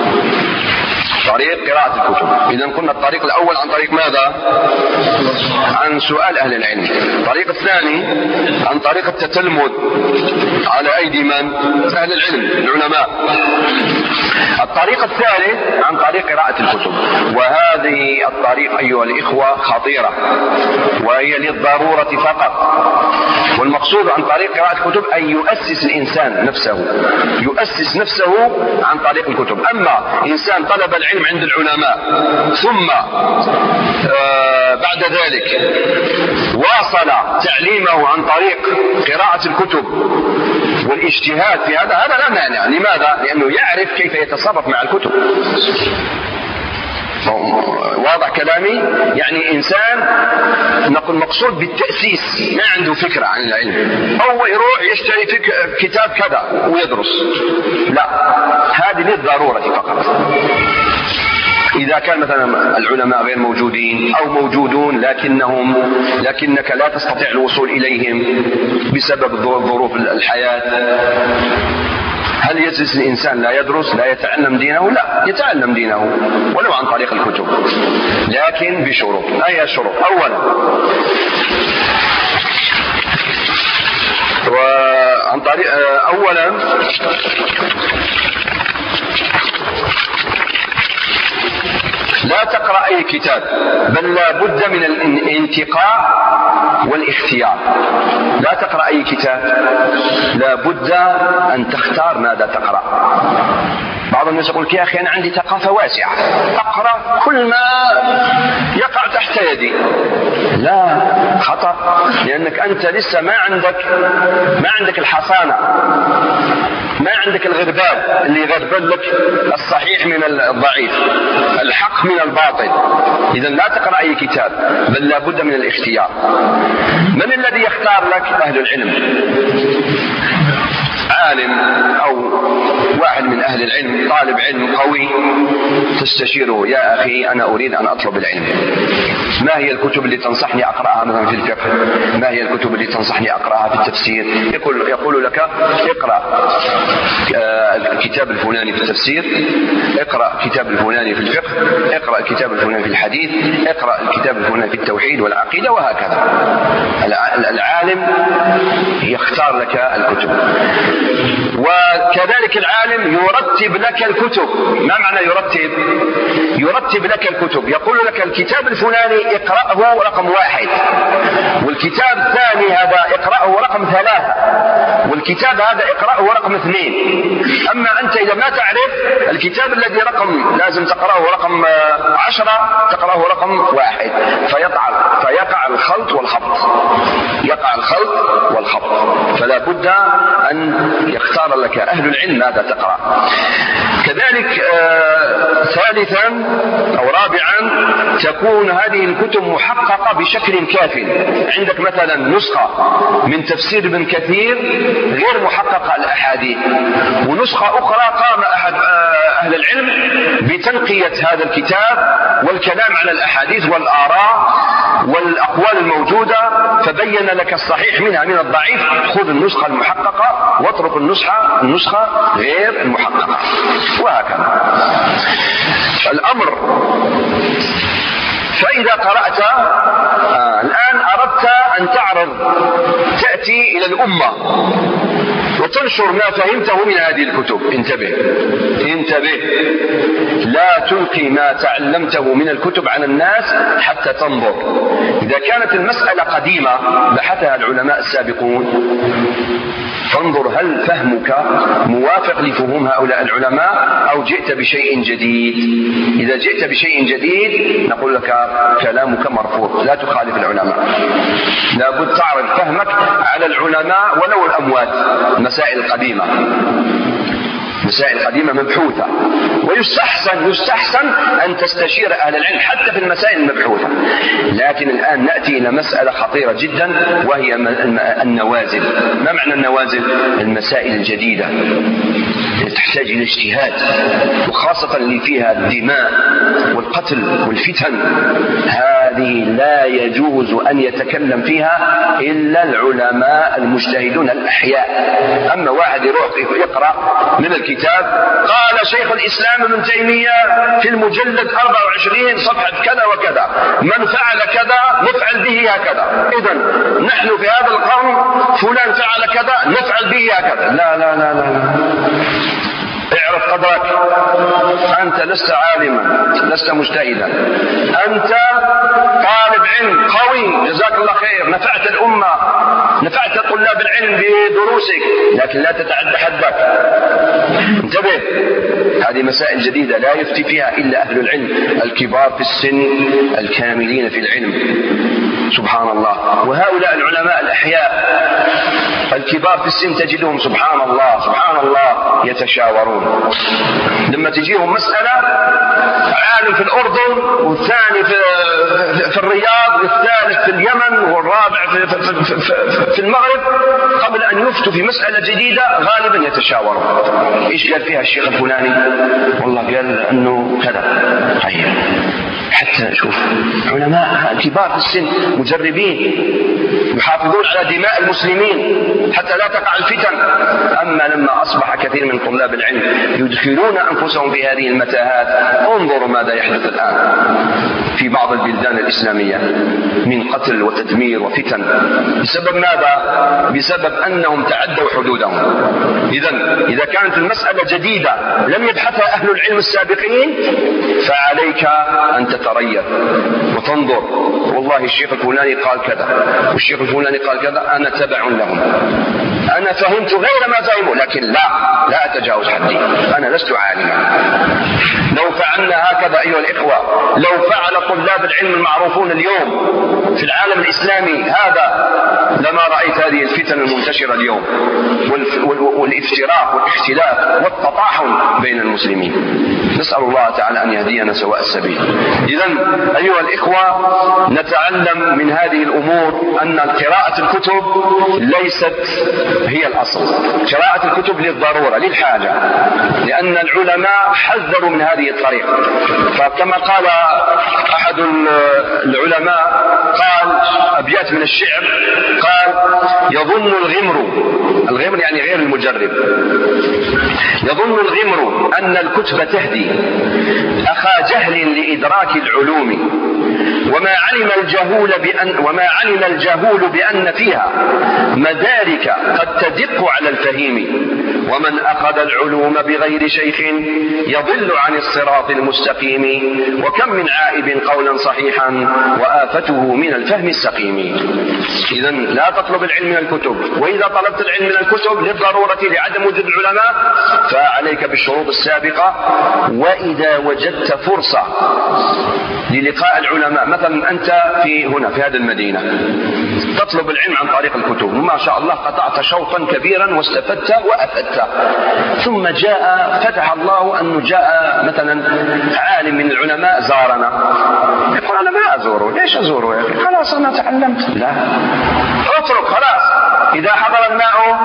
طريق قراءة الكتب. إذن قلنا الطريق الأول عن طريق ماذا؟ عن سؤال أهل العلم. الطريق الثاني عن طريق التتلمذ على أيدي من؟ أهل العلم العلماء. الطريق الثالث عن طريق قراءة الكتب. وهذه الطريق أيها الإخوة خطيرة، وهي للضرورة فقط. والمقصود عن طريق قراءة الكتب أن يؤسس الإنسان نفسه، يؤسس نفسه عن طريق الكتب. أما إنسان طلب العلم عند العلماء ثم بعد ذلك واصل تعليمه عن طريق قراءة الكتب والاجتهاد في هذا لا مانع. لماذا؟ لأنه يعرف كيف يتصرف مع الكتب. واضح كلامي؟ يعني إنسان نقول مقصود بالتأسيس ما عنده فكرة عن العلم، أو يروح يشتري كتاب كذا ويدرس، لا، هذه للضرورة فقط. إذا كان مثلا العلماء غير موجودين أو موجودون لكنك لا تستطيع الوصول إليهم بسبب ظروف الحياة، هل يجلس الإنسان لا يدرس لا يتعلم دينه؟ لا، يتعلم دينه ولو عن طريق الكتب، لكن بشروط. أي الشروط؟ أولا لا تقرأ أي كتاب، بل لا بد من الانتقاء والاختيار. لا تقرأ أي كتاب، لا بد أن تختار ماذا تقرأ. بعض الناس يقول يا أخي أنا عندي ثقافة واسعة، أقرأ كل ما يقع تحت يدي. لا، خطأ، لأنك أنت لسه ما عندك الحصانة، ما عندك الغربال اللي يغربل لك الصحيح من الضعيف، الحق من الباطل. إذن لا تقرأ أي كتاب، بل لا بد من الاختيار. من الذي يختار لك؟ أهل العلم، عالم أو واحد من أهل العلم، طالب علم قوي، تستشيره يا أخي أنا أريد أن أطلب العلم، ما هي الكتب اللي تنصحني أقرأها مثلا في الفقه؟ ما هي الكتب اللي تنصحني أقرأها في التفسير؟ يقول لك اقرأ الكتاب الفلاني في التفسير، اقرأ الكتاب الفلاني في الفقه، اقرأ الكتاب الفلاني في الحديث، اقرأ الكتاب الفلاني في التوحيد والعقيدة، وهكذا. العالم يختار لك الكتب. وكذلك العالم يرتب لك الكتب. ما معنى يرتب؟ يرتب لك الكتب، يقول لك الكتاب الفلاني اقرأه رقم 1، والكتاب الثاني هذا اقرأه رقم 3، والكتاب هذا اقرأه رقم 2. أما أنت إذا ما تعرف الكتاب الذي لازم تقرأه رقم 10 تقرأه رقم 1، فيقع الخلط والخبط، يقع الخلط والخبط. فلا بد أن يختار لك أهل العلم ماذا تقرأ. كذلك ثالثا أو رابعا تكون هذه الكتب محققة بشكل كاف. عندك مثلا نسخة من تفسير ابن كثير غير محققة الأحاديث، ونسخة أخرى قام أحد أهل العلم بتنقية هذا الكتاب والكلام على الأحاديث والآراء والأقوال الموجودة، فبين لك الصحيح منها من الضعيف. خذ النسخة المحققة واترك النسخة غير المحققة، وهكذا الأمر. فإذا قرأت الآن أردت أن تأتي إلى الأمة وتنشر ما فهمته من هذه الكتب، انتبه، لا تلقي ما تعلمته من الكتب على الناس حتى تنظر. إذا كانت المسألة قديمة بحثها العلماء السابقون، فانظر هل فهمك موافق لفهوم هؤلاء العلماء أو جئت بشيء جديد. إذا جئت بشيء جديد نقول لك كلامك مرفوض، لا تخالف العلماء، لابد تعرض فهمك على العلماء ولو الأموات. المسائل القديمة مبحوثة، ويستحسن أن تستشير أهل العلم حتى في المسائل المبحوثة. لكن الآن نأتي إلى مسألة خطيرة جدا، وهي النوازل. ما معنى النوازل؟ المسائل الجديدة تحتاج إلى اجتهاد، وخاصة اللي فيها الدماء والقتل والفتن، هذه لا يجوز أن يتكلم فيها إلا العلماء المجتهدون الأحياء. أما واحد يروح يقرأ من الكتاب قال شيخ الإسلام ابن تيمية في المجلد 24 صفحة كذا وكذا، من فعل كذا نفعل به هكذا، إذن نحن في هذا القرن فلان فعل كذا نفعل به هكذا. لا لا لا لا، اعرف قدرك، أنت لست عالما، لست مجتهدا، أنت طالب علم قوي جزاك الله خير، نفعت الأمة، نفعت طلاب العلم بدروسك، لكن لا تتعدى حدك. انتبه، هذه مسائل جديدة لا يفتي فيها إلا أهل العلم الكبار في السن الكاملين في العلم. سبحان الله. وهؤلاء العلماء الأحياء الكبار في السن تجدهم سبحان الله سبحان الله يتشاورون. لما تجيهم مسألة، عالم في الأردن والثاني في الرياض والثالث في اليمن والرابع في المغرب، قبل أن يفتوا في مسألة جديدة غالبا يتشاورون. إيش قال فيها الشيخ الفلاني؟ والله قال أنه كذا. طيب، حتى شوف علماء كبار في السن مجربين يحافظون على دماء المسلمين حتى لا تقع الفتن. أما لما أصبح كثير من طلاب العلم يدخلون أنفسهم في هذه المتاهات، انظروا ماذا يحدث الآن في بعض البلدان الإسلامية من قتل وتدمير وفتن. بسبب ماذا؟ بسبب أنهم تعدوا حدودهم. إذا كانت المسألة جديدة لم يبحثها أهل العلم السابقين، فعليك أن تتريث وتنظر، والله الشيخ الفلاني قال كذا والشيخ الفلاني قال كذا، أنا تبع لهم، أنا فهمت غير ما فهموا، لكن لا أتجاوز حدي، أنا لست عالما. لو فعلنا هكذا أيها الإخوة، لو فعل طلاب العلم المعروفون اليوم في العالم الإسلامي هذا، لما رأيت هذه الفتن المنتشرة اليوم والافتراق والاختلاف والتطاحن بين المسلمين. نسأل الله تعالى أن يهدينا سواء السبيل. إذن أيها الإخوة، نتعلم من هذه الأمور أن قراءة الكتب ليست هي الأصل. قراءة الكتب للضرورة للحاجة، لأن العلماء حذروا من هذه الطريقة. فكما قال أحد العلماء، قال أبيات من الشعر، قال: يظن الغمر يعني غير المجرب، يظن الغمر أن الكتب تهدي أخا جهل لإدراك العلوم، وما علم الجهول بأن فيها مدارك قد تدق على الفهيم، ومن أخذ العلوم بغير شيخ يضل عن الصراط المستقيم، وكم من عائب قولا صحيحا وآفته من الفهم السقيم. إذن لا تطلب العلم من الكتب، وإذا طلبت العلم من الكتب للضرورة لعدم وجود العلماء فعليك بالشروط السابقة. وإذا وجدت فرصة للقاء العلماء، مثلا أنت هنا في هذه المدينة تطلب العلم عن طريق الكتب، ما شاء الله قطعت شوطا كبيرا واستفدت وأفدت، ثم فتح الله أنه جاء مثلا عالم من العلماء زارنا، يقول أنا ما أزوره، ليش أزوره يا أخي؟ خلاص أنا تعلمت. لا، اترك خلاص. إذا حضر الماء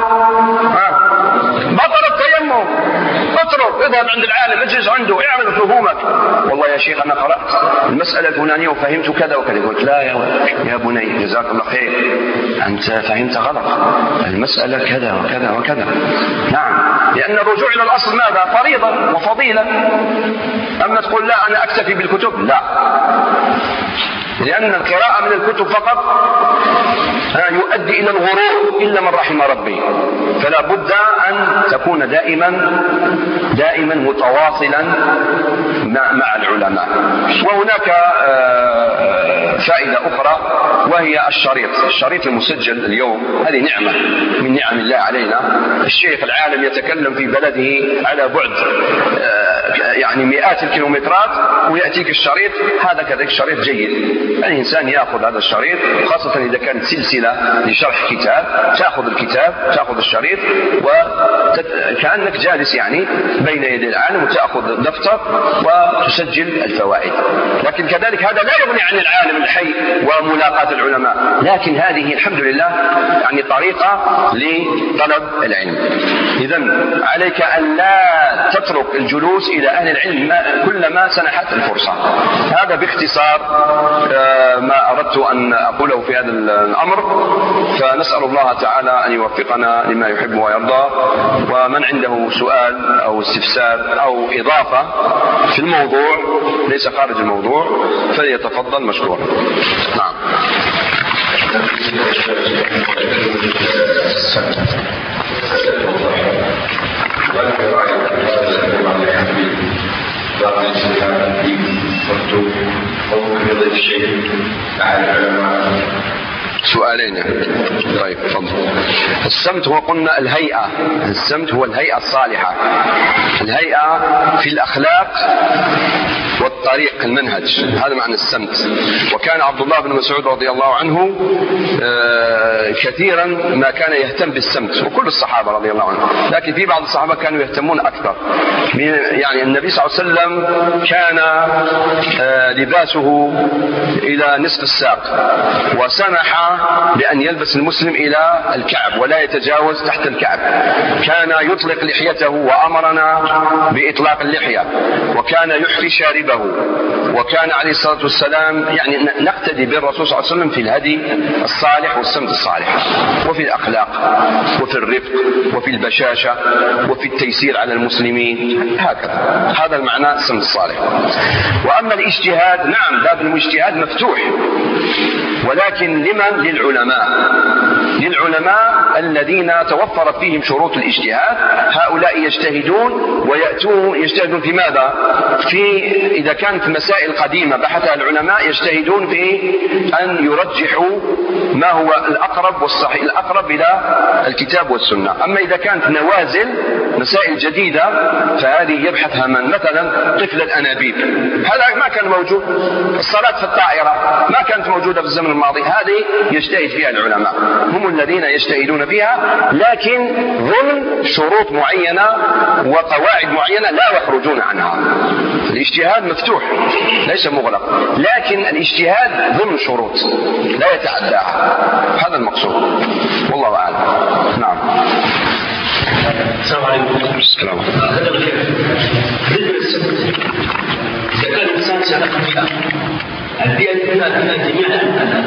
بطل التيمم، اترك، اذهب عند العالم، اجلس عنده، اعمل فهومك. والله يا شيخ أنا قرأت المسألة الفلانية وفهمت كذا وكذا. قلت: لا يا بني جزاك الله خير، أنت فهمت غلط، المسألة كذا وكذا وكذا. نعم، لأن الرجوع إلى الأصل ماذا؟ فريضة وفضيلة. أما تقول لا أنا أكتفي بالكتب، لا، لأن القراءة من الكتب فقط يؤدي إلى الغرور إلا من رحم ربي. فلا بد أن تكون دائما متواصلا مع العلماء. وهناك فائدة أخرى وهي الشريط المسجل اليوم. هذه نعمة من نعم الله علينا. الشيخ العالم يتكلم في بلده على بعد يعني مئات الكيلومترات ويأتيك الشريط هذا كذلك الشريط جيد. الإنسان يأخذ هذا الشريط خاصة إذا كانت سلسلة لشرح كتاب، تأخذ الكتاب تأخذ الشريط وكأنك جالس يعني بين يدي العالم وتأخذ دفتر وتسجل الفوائد. لكن كذلك هذا لا يغني عن العالم الحي وملاقاة العلماء، لكن هذه الحمد لله يعني طريقة لطلب العلم. إذن عليك أن لا تترك الجلوس إلى أهل العلم كلما سنحت الفرصة. هذا باختصار ما أردت أن أقوله في هذا الأمر، فنسأل الله تعالى أن يوفقنا لما يحب ويرضى. ومن عنده سؤال أو استفسار أو إضافة في الموضوع ليس خارج الموضوع فليتفضل مشكورا. نعم. سؤالين. طيب تفضل. السمت هو قلنا الهيئة، السمت هو الهيئة الصالحة، الهيئة في الأخلاق والطريق المنهج، هذا معنى السمت. وكان عبد الله بن مسعود رضي الله عنه كثيرا ما كان يهتم بالسمت، وكل الصحابة رضي الله عنهم، لكن في بعض الصحابة كانوا يهتمون أكثر. يعني النبي صلى الله عليه وسلم كان لباسه إلى نصف الساق، وسمح بأن يلبس المسلم إلى الكعب ولا يتجاوز تحت الكعب. كان يطلق لحيته وأمرنا بإطلاق اللحية، وكان يحفي شاربه، وكان عليه الصلاة والسلام يعني نقتدي بالرسول صلى الله عليه وسلم في الهدي الصالح والسمت الصالح، وفي الأخلاق وفي الرفق وفي البشاشة وفي التيسير على المسلمين، هكذا. هذا المعنى السمت الصالح. وأما الاجتهاد، نعم باب الاجتهاد مفتوح، ولكن لمن؟ للعلماء الذين توفرت فيهم شروط الاجتهاد. هؤلاء يجتهدون ويأتون يجتهدون في ماذا؟ إذا كانت مسائل قديمة بحثها العلماء يجتهدون في أن يرجحوا ما هو الأقرب والصحيح، الأقرب إلى الكتاب والسنة. أما إذا كانت نوازل مسائل جديدة فهذه يبحثها من؟ مثلا طفل الأنابيب، هذا ما كان موجود. الصلاة في الطائرة ما كانت موجودة في الزمن الماضي، هذه يجتهد فيها العلماء، هم الذين يجتهدون فيها، لكن ضمن شروط معينة وقواعد معينة لا يخرجون عنها. الاجتهاد مفتوح ليس مغلق، لكن الاجتهاد ضمن شروط لا يتعداها، هذا المقصود، والله أعلم. نعم. السلام عليكم. السلام. إذا كان الإنسان سلك البيئة كلها جميعا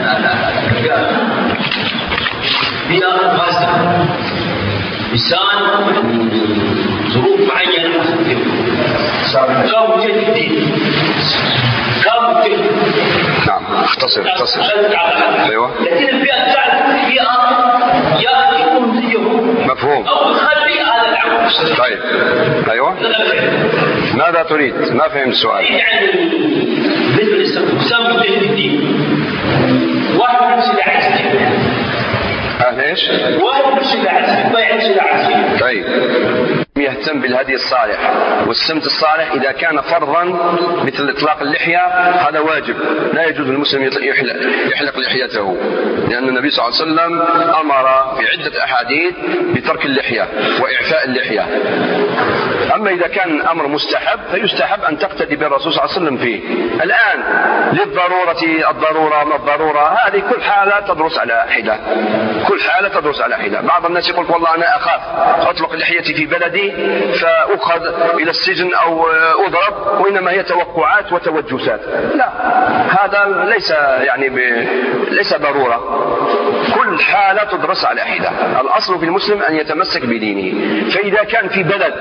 بيئة خاصة، إنسان ظروف معينة كان مجد الدين، كان مجد. نعم اختصر. أيوة. لكن البيئة تعرف بيئة يا يكون زيه مفهوم أو تخلي على العمل. طيب أيوة. ماذا تريد؟ ما فهمت السؤال. يعني بالنسبة للإنسان مجد الدين، واحد من سلاح الدين. ايش؟ واحد من سلاح الدين. طيب يهتم بالهدي الصالح والسمت الصالح. إذا كان فرضا مثل إطلاق اللحية هذا واجب، لا يجوز للمسلم يحلق لحيته، لأن النبي صلى الله عليه وسلم أمر في عدة أحاديث بترك اللحية وإعفاء اللحية. أما إذا كان أمر مستحب فيستحب أن تقتدي بالرسول صلى الله عليه وسلم فيه. الآن الضرورة ما الضرورة، هذه كل حالة تدرس على حدة، كل حالة تدرس على حدة. بعض الناس يقول والله أنا أخاف أطلق لحيتي في بلدي فأخذ إلى السجن أو أضرب، وإنما هي توقعات وتوجسات. لا، هذا ليس ضرورة، كل حالة تدرس على حدة. الأصل في المسلم أن يتمسك بدينه. فإذا كان في بلد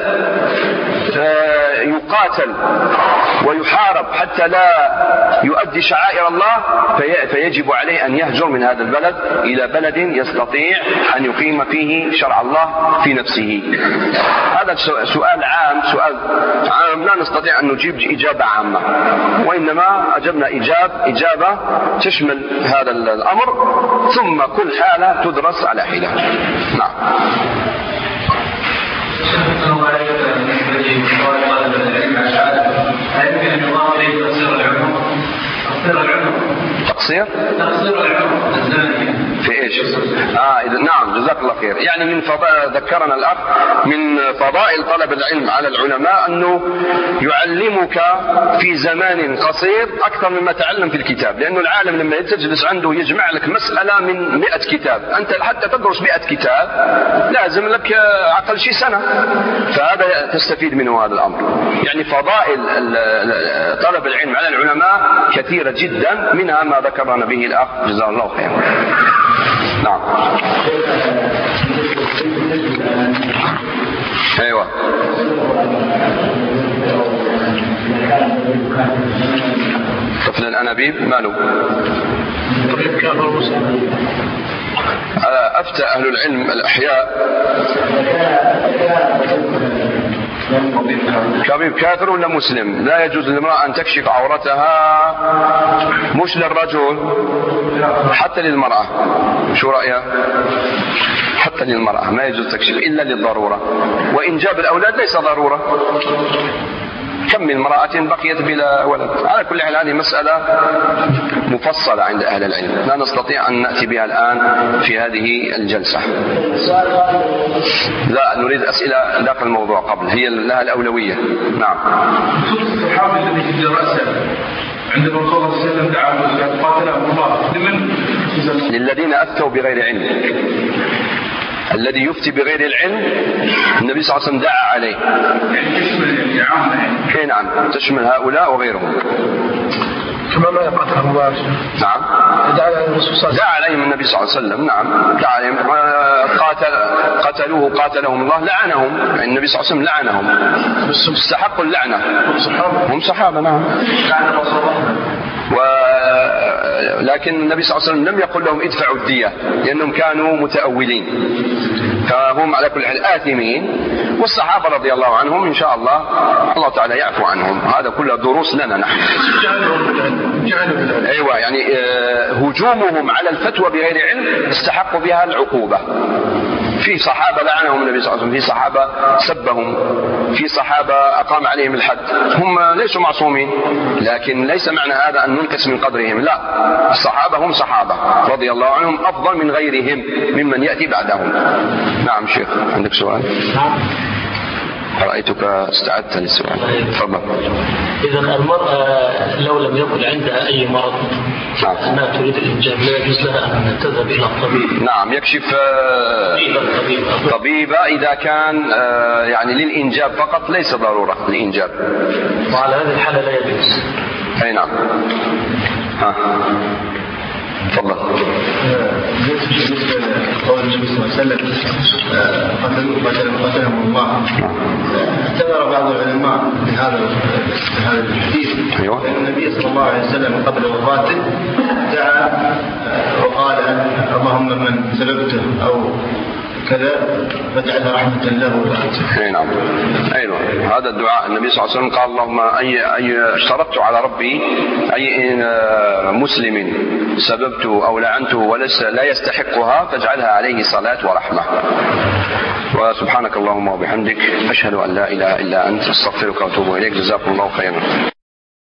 يقاتل ويحارب حتى لا يؤدي شعائر الله فيجب عليه أن يهجر من هذا البلد إلى بلد يستطيع أن يقيم فيه شرع الله في نفسه. هذا سؤال عام لا نستطيع أن نجيب إجابة عامة، وإنما أجبنا إجابة تشمل هذا الأمر، ثم كل حالة تدرس على حدة. نعم. تقصير العمر الزمني في ايش؟ نعم جزاك الله خير. يعني من ذكرنا الأخ من فضائل طلب العلم على العلماء أنه يعلمك في زمان قصير أكثر مما تعلم في الكتاب، لأنه العالم لما تجلس عنده يجمع لك مسألة من 100 كتاب، أنت حتى تدرس 100 كتاب لازم لك أقل شيء سنة، فهذا تستفيد منه هذا الأمر. يعني فضائل طلب العلم على العلماء كثيرة جدا، منها ما ذكرنا به الأخ جزاه الله خير. نعم. ايوه طفل الانابيب ماله؟ افتى اهل العلم الاحياء كبيب كافر ولا مسلم؟ لا يجوز للمرأة أن تكشف عورتها، مش للرجل حتى للمرأة. شو رأيها؟ حتى للمرأة ما يجوز تكشف إلا للضرورة، وإنجاب الأولاد ليس ضرورة. كم من امرأة بقيت بلا ولد. على كل حال هذه مسألة مفصلة عند أهل العلم، لا نستطيع أن نأتي بها الآن في هذه الجلسة. لا نريد أسئلة داخل الموضوع قبل، هي لها الأولوية. نعم. الصحابي الذي في رأسه عندما رسول الله صلى الله عليه وسلم دعا قاتلهم الله لمن؟ للذين أفتوا بغير علم. الذي يفتي بغير العلم النبي صلى الله عليه وسلم دعا عليه. يعني تشمل عامة. نعم تشمل هؤلاء وغيرهم. كما ما قاتلهم الله. نعم. دعا عليهم النبي صلى الله عليه وسلم. نعم دعا عليهم. قتلوه قاتلهم الله، لعنهم. يعني النبي صلى الله عليه وسلم لعنهم، استحقوا اللعنة. هم صحابة. نعم. ولكن النبي صلى الله عليه وسلم لم يقل لهم ادفعوا الدية، لأنهم كانوا متأولين، فهم على كل حال آثمين. والصحابة رضي الله عنهم إن شاء الله الله تعالى يعفو عنهم. هذا كله دروس لنا نحن. أيوة يعني هجومهم على الفتوى بغير علم استحقوا بها العقوبة. في صحابة لعنهم النبي صلى الله عليه وسلم، في صحابة سبهم، في صحابة أقام عليهم الحد. هم ليسوا معصومين، لكن ليس معنى هذا أن ننقص من قدرهم. لا، الصحابة هم صحابة رضي الله عنهم أفضل من غيرهم ممن يأتي بعدهم. نعم شيخ عندك سؤال؟ رأيتك استعدت للسؤال. تفضل. إذا المرأة لو لم يكن عندها أي مرض ما تريد الإنجاب، لا يجوز لها أن تذهب إلى الطبيب. نعم يكشف طبيبة إذا كان يعني للإنجاب فقط، ليس ضرورة الإنجاب. وعلى هذه الحالة لا يجوز. أي نعم. تفضل. قول النبي صلى الله عليه وسلم قتلهم الله، اعتبر بعض العلماء بهذا الحديث. أيوة. النبي صلى الله عليه وسلم قبل وفاته دعا وقال اللهم من سببته أو كذا فاجعلها رحمة له. اي نعم. ايوه هذا الدعاء النبي صلى الله عليه وسلم قال اللهم اي اشترطت على ربي اي مسلم سببته او لعنته وليس لا يستحقها فاجعلها عليه صلاة ورحمة. وسبحانك اللهم وبحمدك اشهد ان لا اله الا انت استغفرك واتوب اليك. جزاكم الله خيرا.